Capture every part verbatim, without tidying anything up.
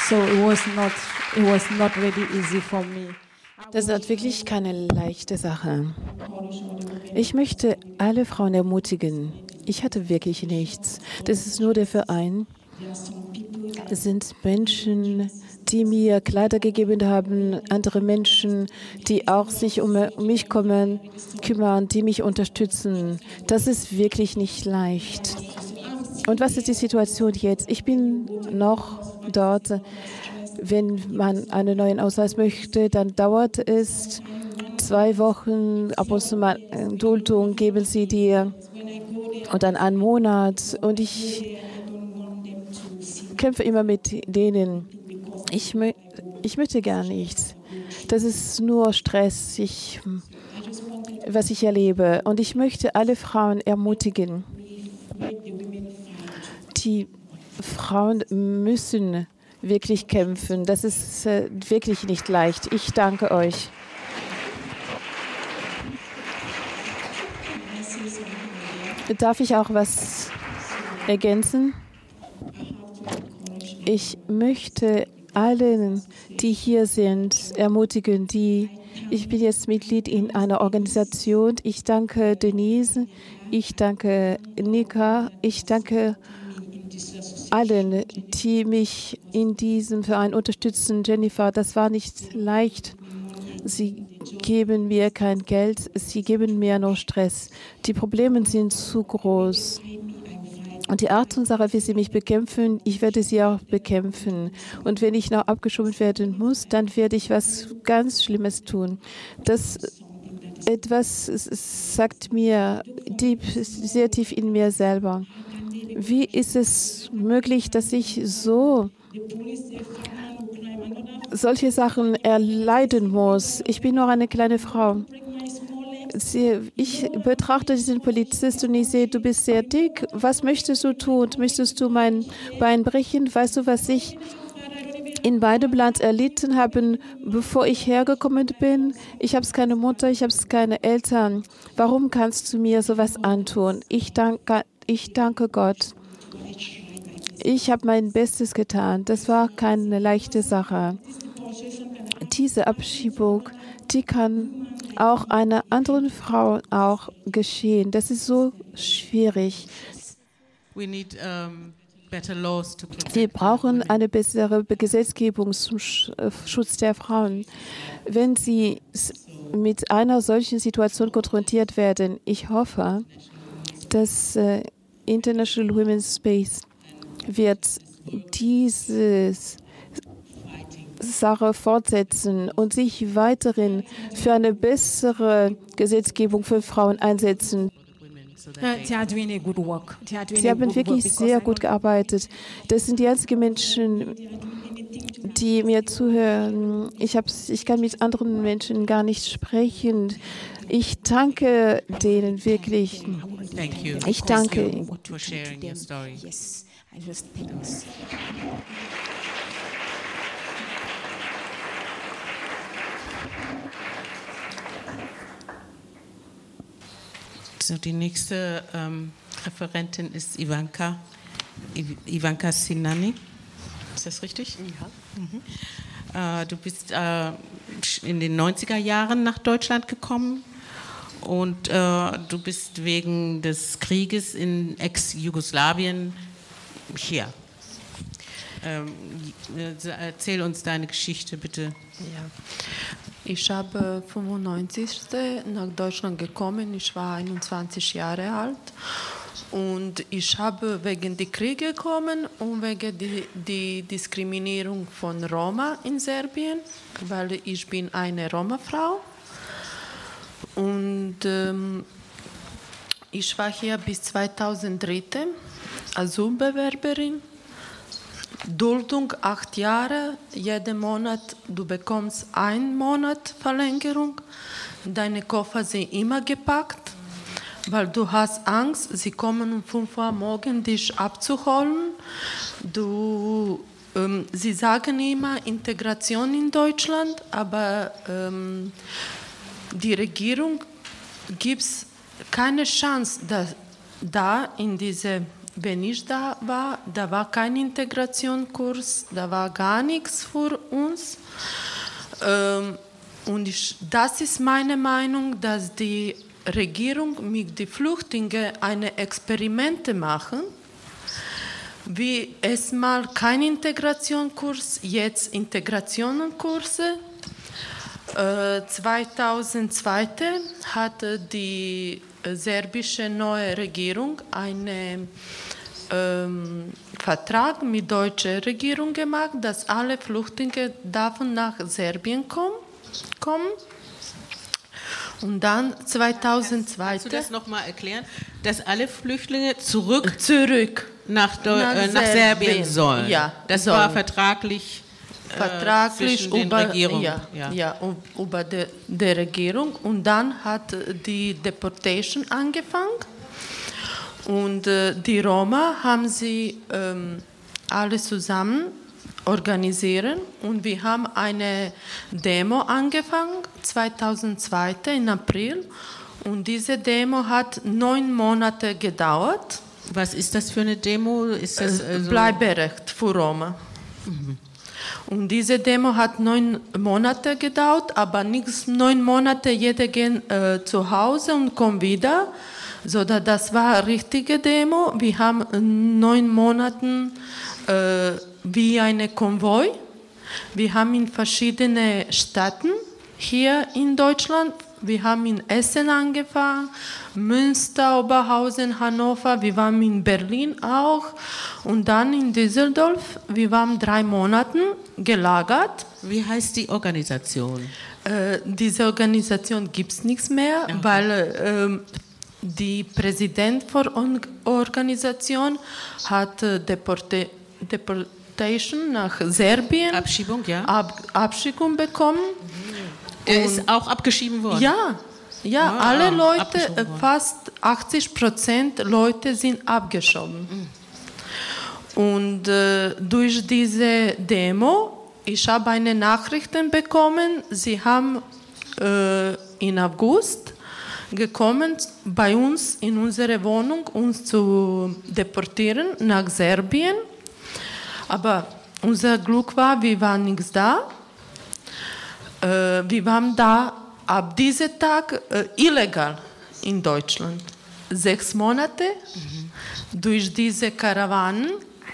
So it was not, it was not really easy for me. Das ist wirklich keine leichte Sache. Ich möchte alle Frauen ermutigen. Ich hatte wirklich nichts. Das ist nur der Verein. Es sind Menschen, die mir Kleider gegeben haben, andere Menschen, die auch sich um mich kümmern, kümmern, die mich unterstützen. Das ist wirklich nicht leicht. Und was ist die Situation jetzt? Ich bin noch dort. Wenn man einen neuen Ausweis möchte, dann dauert es zwei Wochen. Ab und zu mal Duldung geben sie dir und dann einen Monat. Und ich kämpfe immer mit denen. Ich, mö ich möchte gar nichts. Das ist nur Stress, ich, was ich erlebe. Und ich möchte alle Frauen ermutigen. Die Frauen müssen wirklich kämpfen. Das ist äh, wirklich nicht leicht. Ich danke euch. Darf ich auch was ergänzen? Ich möchte allen, die hier sind, ermutigen, die ich bin jetzt Mitglied in einer Organisation. Ich danke Denise, ich danke Nika, ich danke allen, die mich in diesem Verein unterstützen. Jennifer, das war nicht leicht. Sie geben mir kein Geld, sie geben mir nur Stress. Die Probleme sind zu groß. Und die Art und Sache, wie sie mich bekämpfen, ich werde sie auch bekämpfen. Und wenn ich noch abgeschoben werden muss, dann werde ich was ganz Schlimmes tun. Das etwas sagt mir tief, sehr tief in mir selber. Wie ist es möglich, dass ich so solche Sachen erleiden muss? Ich bin nur eine kleine Frau. Sie, ich betrachte diesen Polizist und ich sehe, du bist sehr dick. Was möchtest du tun? Möchtest du mein Bein brechen? Weißt du, was ich in Beiderbland erlitten habe, bevor ich hergekommen bin? Ich habe keine Mutter, ich habe keine Eltern. Warum kannst du mir sowas antun? Ich danke, ich danke Gott. Ich habe mein Bestes getan. Das war keine leichte Sache. Diese Abschiebung, die kann auch einer anderen Frau auch geschehen. Das ist so schwierig. Wir brauchen eine bessere Gesetzgebung zum Schutz der Frauen. Wenn sie mit einer solchen Situation konfrontiert werden, ich hoffe, dass äh, International Women's Space wird diese Sache fortsetzen und sich weiterhin für eine bessere Gesetzgebung für Frauen einsetzen. Sie haben wirklich sehr gut gearbeitet. Das sind die einzigen Menschen, die mir zuhören. Ich, ich kann mit anderen Menschen gar nicht sprechen. Ich danke denen wirklich. Ich danke Ihnen. So, die nächste ähm, Referentin ist Ivanka, I- Ivanka Sinani. Ist das richtig? Ja. Mhm. Äh, du bist äh, in den neunziger Jahren nach Deutschland gekommen und äh, du bist wegen des Krieges in Ex-Jugoslawien hier. Ähm, erzähl uns deine Geschichte, bitte. Ja. Ich habe fünfundneunzig nach Deutschland gekommen. Ich war einundzwanzig Jahre alt und ich habe wegen des Krieges gekommen und wegen der die Diskriminierung von Roma in Serbien, weil ich bin eine Roma-Frau und ähm, ich war hier bis zweitausenddreizehn Asylbewerberin. Duldung acht Jahre, jeden Monat, du bekommst einen Monat Verlängerung. Deine Koffer sind immer gepackt, weil du hast Angst, sie kommen um fünf Uhr morgens dich abzuholen. Du, ähm, sie sagen immer Integration in Deutschland, aber ähm, die Regierung gibt keine Chance, dass da in diese wenn ich da war, da war kein Integrationskurs, da war gar nichts für uns. Ähm, und ich, das ist meine Meinung, dass die Regierung mit den Flüchtlingen eine Experimente machen. Wie erstmal kein Integrationskurs, jetzt Integrationskurse. Äh, zweitausendzwei hat die serbische neue Regierung einen ähm, Vertrag mit der deutschen Regierung gemacht, dass alle Flüchtlinge dürfen nach Serbien kommen. kommen. Und dann zweitausendzwei. Kannst du das nochmal erklären? Dass alle Flüchtlinge zurück, zurück nach, Deu nach, äh, nach Serbien. Serbien sollen. Ja, das sollen. war vertraglich, äh, vertraglich zwischen den über, Regierungen. Ja, ja. ja, über die, die Regierung. Und dann hat die Deportation angefangen. Und äh, die Roma haben sie ähm, alle zusammen organisieren und wir haben eine Demo angefangen, zweitausendzwei im April, und diese Demo hat neun Monate gedauert. Was ist das für eine Demo? Ist das also Bleiberecht für Roma. Mhm. Und diese Demo hat neun Monate gedauert, aber nicht neun Monate, jeder geht äh, zu Hause und kommt wieder. So, das war eine richtige Demo. Wir haben neun Monate äh, wie eine Konvoi. Wir haben in verschiedenen Städten hier in Deutschland, wir haben in Essen angefangen, Münster, Oberhausen, Hannover, wir waren in Berlin auch und dann in Düsseldorf. Wir waren drei Monate gelagert. Wie heißt die Organisation? Äh, diese Organisation gibt es nichts mehr, okay. weil äh, die Präsident der Organisation hat äh, Deporte, Deportation nach Serbien, Abschiebung, ja. Ab, Abschiebung bekommen. Der ist auch abgeschieden worden? Ja, ja, ah, alle ah, Leute, fast achtzig Prozent Leute sind abgeschoben. Mhm. Und äh, durch diese Demo, ich habe eine Nachricht bekommen, sie haben äh, im August gekommen, bei uns in unsere Wohnung, uns zu deportieren nach Serbien. Aber unser Glück war, wir waren nichts da. Äh, wir waren da ab diesem Tag äh, illegal in Deutschland. Sechs Monate mhm. durch diese Karawanen.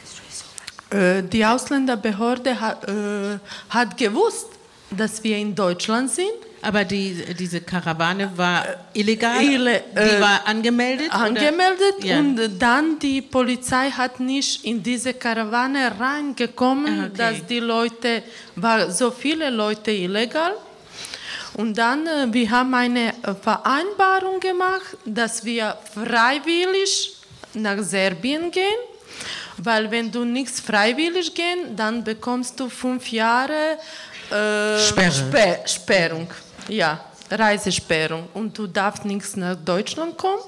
Äh, die Ausländerbehörde hat, äh, hat gewusst, dass wir in Deutschland sind. Aber die, diese Karawane war illegal? Ille, äh, die war angemeldet? Angemeldet ja. und dann die Polizei hat nicht in diese Karawane reingekommen, okay. dass die Leute, war so viele Leute illegal. Und dann, äh, wir haben eine Vereinbarung gemacht, dass wir freiwillig nach Serbien gehen. Weil wenn du nichts freiwillig gehst, dann bekommst du fünf Jahre äh, Sperre. Sper Sperrung. Ja, Reisesperrung. Und du darfst nicht nach Deutschland kommen.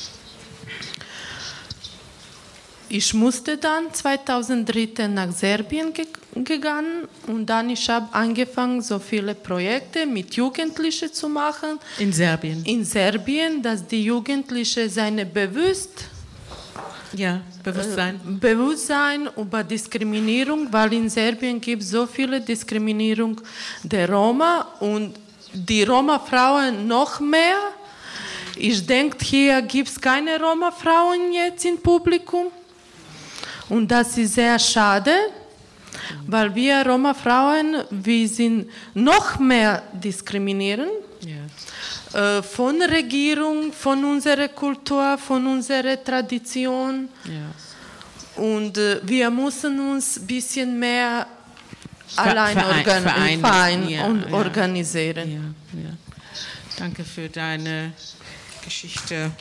Ich musste dann zweitausenddrei nach Serbien ge gegangen und dann ich habe angefangen, so viele Projekte mit Jugendlichen zu machen. In Serbien? In Serbien, dass die Jugendlichen seine bewusst Ja, Bewusstsein. Äh, Bewusstsein über Diskriminierung, weil in Serbien gibt es so viele Diskriminierung der Roma und die Roma-Frauen noch mehr. Ich denke, hier gibt es keine Roma-Frauen jetzt im Publikum und das ist sehr schade, weil wir Roma-Frauen, wir sind noch mehr diskriminieren. Ja. Von der Regierung, von unserer Kultur, von unserer Tradition. Ja. Und äh, wir müssen uns ein bisschen mehr Ver allein organ vereinen, vereinen ja, und ja. organisieren. Ja, ja. Danke für deine Geschichte.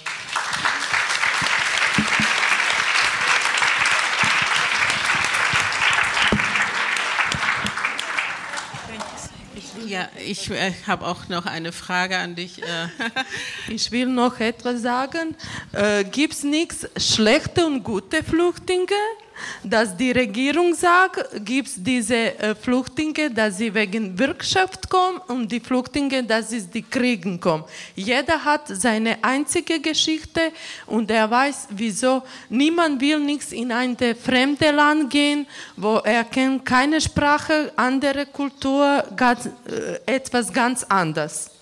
Ja, ich äh, habe auch noch eine Frage an dich. Äh. Ich will noch etwas sagen. Äh, Gibt es nichts schlechte und gute Flüchtlinge? dass die Regierung sagt, gibt es diese äh, Flüchtlinge, dass sie wegen Wirtschaft kommen und die Flüchtlinge, dass sie die Kriegen kommen. Jeder hat seine einzige Geschichte und er weiß, wieso. Niemand will nichts in ein fremdes Land gehen, wo er kennt keine Sprache, andere Kultur, ganz, äh, etwas ganz anderes.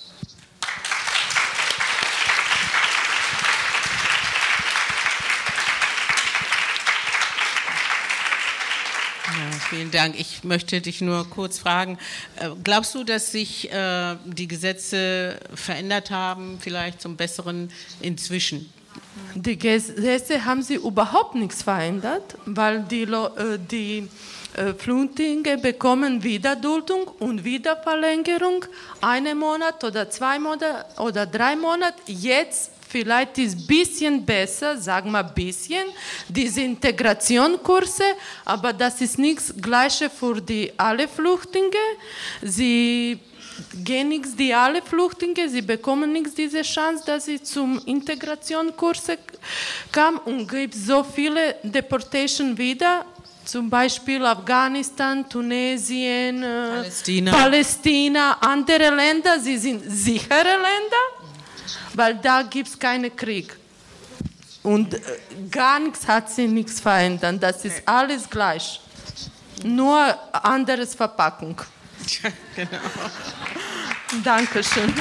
Ja, vielen Dank. Ich möchte dich nur kurz fragen, glaubst du, dass sich äh, die Gesetze verändert haben, vielleicht zum Besseren inzwischen? Die Gesetze haben sie überhaupt nichts verändert, weil die, äh, die äh, Flüchtlinge bekommen Wiederduldung und Wiederverlängerung, einen Monat oder zwei Monate oder drei Monate. Jetzt vielleicht ist es ein bisschen besser, sagen wir ein bisschen, diese Integrationskurse, aber das ist nichts Gleiches für die alle Flüchtlinge. Sie gehen nichts, die alle Flüchtlinge, sie bekommen nichts diese Chance, dass sie zum Integrationskurse kamen und gibt so viele Deportation wieder. Zum Beispiel Afghanistan, Tunesien, Palästina. Palästina, andere Länder, sie sind sichere Länder, weil da gibt es keinen Krieg. Und äh, gar nichts hat sich nichts verändert. Das ist alles gleich. Nur anderes Verpackung. Ja, genau. Dankeschön.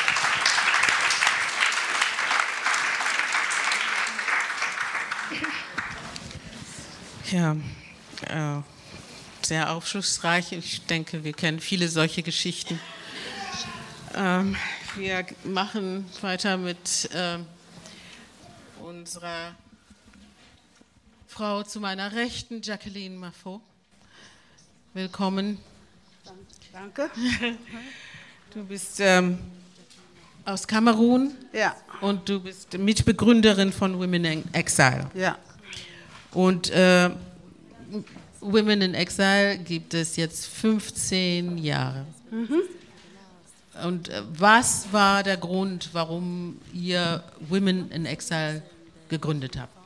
Ja, äh, sehr aufschlussreich. Ich denke, wir kennen viele solche Geschichten. Ähm, wir machen weiter mit äh, unserer Frau zu meiner Rechten, Jacqueline Maffo. Willkommen. Danke. Du bist ähm, aus Kamerun, Ja. und du bist Mitbegründerin von Women in Exile. Ja. Und äh, Women in Exile gibt es jetzt fünfzehn Jahre. Mhm. Und äh, was war der Grund, warum ihr Women in Exile gegründet habt?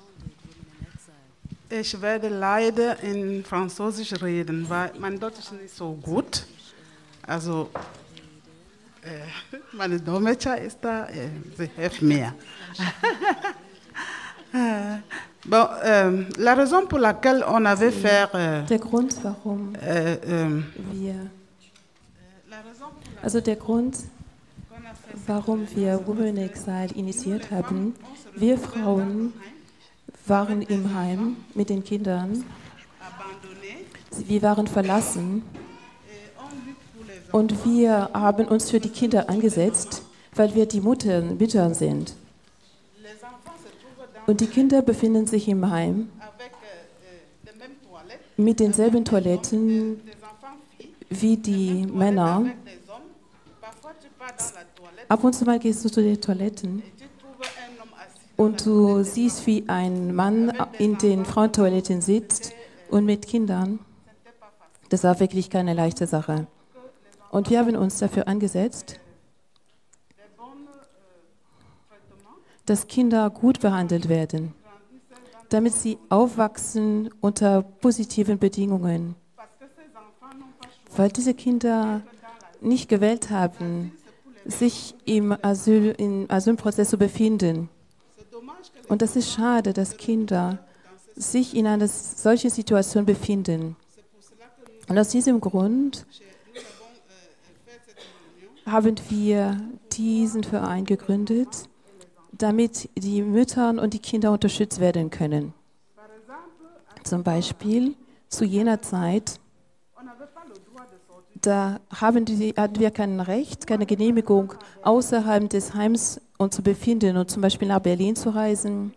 Ich werde leider in Französisch reden, weil mein Deutsch ist nicht so gut. Also, äh, meine Dolmetscher ist da, äh, sie hilft mir. Bon, euh, la raison pour laquelle on avait fait... Euh, Der Grund, warum euh, euh, wir, also der Grund, warum wir Women in Exile initiiert haben, wir Frauen waren im Heim mit den Kindern, wir waren verlassen und wir haben uns für die Kinder eingesetzt, weil wir die Mutter, Mütter sind. Und die Kinder befinden sich im Heim mit denselben Toiletten wie die Männer. Ab und zu mal gehst du zu den Toiletten und du siehst, wie ein Mann in den Frauentoiletten sitzt und mit Kindern. Das war wirklich keine leichte Sache. Und wir haben uns dafür eingesetzt, dass Kinder gut behandelt werden, damit sie aufwachsen unter positiven Bedingungen. Weil diese Kinder nicht gewählt haben, sich im, Asyl, im Asylprozess zu befinden. Und das ist schade, dass Kinder sich in einer solchen Situation befinden. Und aus diesem Grund haben wir diesen Verein gegründet, damit die Mütter und die Kinder unterstützt werden können. Zum Beispiel zu jener Zeit, da haben die, hatten wir kein Recht, keine Genehmigung, außerhalb des Heims uns zu befinden und zum Beispiel nach Berlin zu reisen.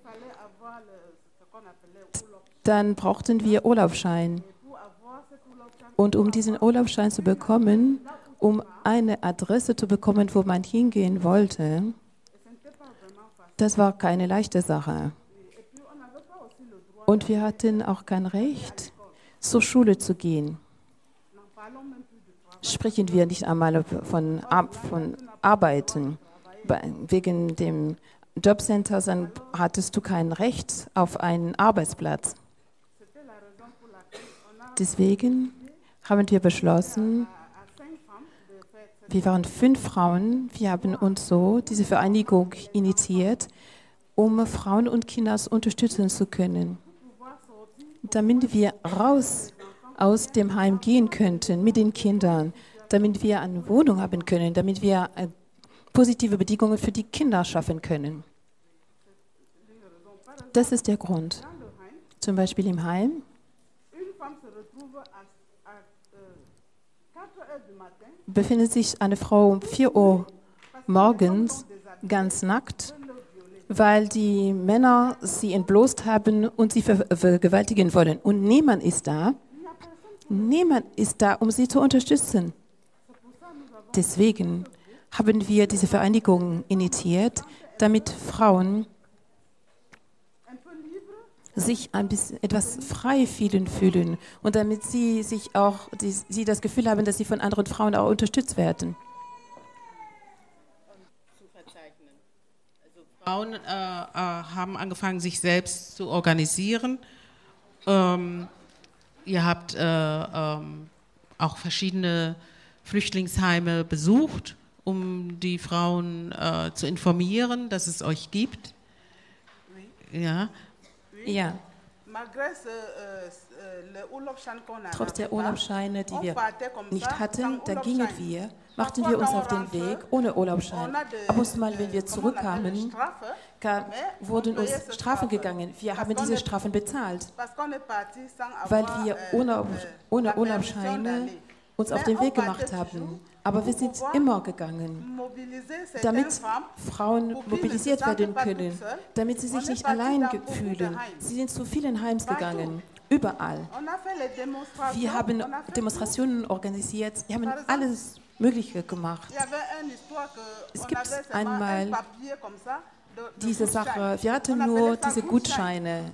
Dann brauchten wir Urlaubsschein. Und um diesen Urlaubsschein zu bekommen, um eine Adresse zu bekommen, wo man hingehen wollte, das war keine leichte Sache. Und wir hatten auch kein Recht, zur Schule zu gehen. Sprechen wir nicht einmal von, von Arbeiten. Wegen dem Jobcenter hattest du kein Recht auf einen Arbeitsplatz. Deswegen haben wir beschlossen, wir waren fünf Frauen, wir haben uns so diese Vereinigung initiiert, um Frauen und Kinder unterstützen zu können, damit wir raus aus dem Heim gehen könnten mit den Kindern, damit wir eine Wohnung haben können, damit wir positive Bedingungen für die Kinder schaffen können. Das ist der Grund. Zum Beispiel im Heim befindet sich eine Frau um vier Uhr morgens ganz nackt, weil die Männer sie entblößt haben und sie ver vergewaltigen wollen. Und niemand ist da. Niemand ist da, um sie zu unterstützen. Deswegen haben wir diese Vereinigung initiiert, damit Frauen sich ein bisschen etwas frei fühlen, fühlen und damit sie sich auch die, sie das Gefühl haben, dass sie von anderen Frauen auch unterstützt werden. Also Frauen äh, äh, haben angefangen, sich selbst zu organisieren. Ähm, ihr habt äh, ähm, auch verschiedene Flüchtlingsheime besucht, um die Frauen äh, zu informieren, dass es euch gibt. Ja. Ja. Trotz der Urlaubsscheine, die wir nicht hatten, da gingen wir, machten wir uns auf den Weg ohne Urlaubsschein. Ab und zu mal, wenn wir zurückkamen, wurden uns Strafen gegangen. Wir haben diese Strafen bezahlt, weil wir ohne, ohne Urlaubsscheine uns auf den Weg gemacht haben. Aber wir sind immer gegangen, damit Frauen mobilisiert werden können, damit sie sich nicht allein fühlen. Sie sind zu vielen Heims gegangen, überall. Wir haben Demonstrationen organisiert, wir haben alles Mögliche gemacht. Es gibt einmal diese Sache, wir hatten nur diese Gutscheine.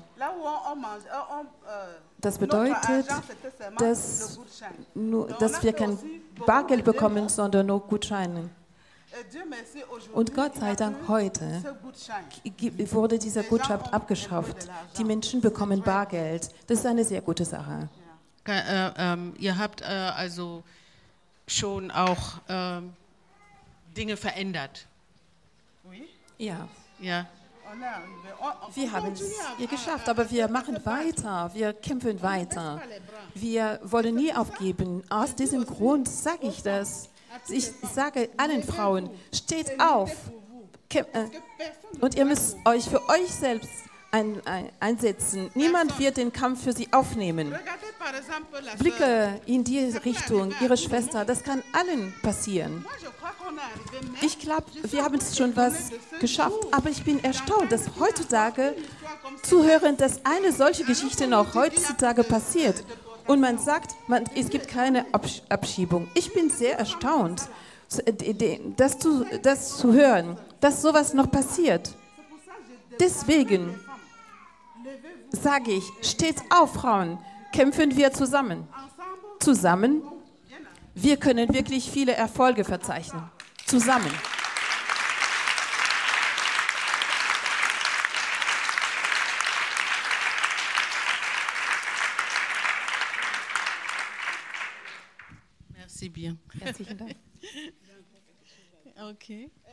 Das bedeutet, dass, nur, dass wir kein Bargeld bekommen, sondern nur Gutscheine. Und Gott sei Dank heute wurde dieser Gutschein abgeschafft. Die Menschen bekommen Bargeld. Das ist eine sehr gute Sache. Äh, ähm, ihr habt äh, also schon auch äh, Dinge verändert. Ja. Ja. Wir haben es hier geschafft, aber wir machen weiter, wir kämpfen weiter. Wir wollen nie aufgeben. Aus diesem Grund sage ich das. Ich sage allen Frauen, steht auf. Und ihr müsst euch für euch selbst ein, ein, einsetzen. Niemand wird den Kampf für sie aufnehmen. Blicke in die Richtung, ihre Schwester, das kann allen passieren. Ich glaube, wir haben schon was geschafft, aber ich bin erstaunt, dass heutzutage zu hören, dass eine solche Geschichte noch heutzutage passiert. Und man sagt, man, es gibt keine Absch Abschiebung. Ich bin sehr erstaunt, das zu, das zu hören, dass sowas noch passiert. Deswegen sage ich, steht auf, Frauen, kämpfen wir zusammen. Zusammen, wir können wirklich viele Erfolge verzeichnen. Zusammen. Merci bien. Herzlichen Dank. Okay.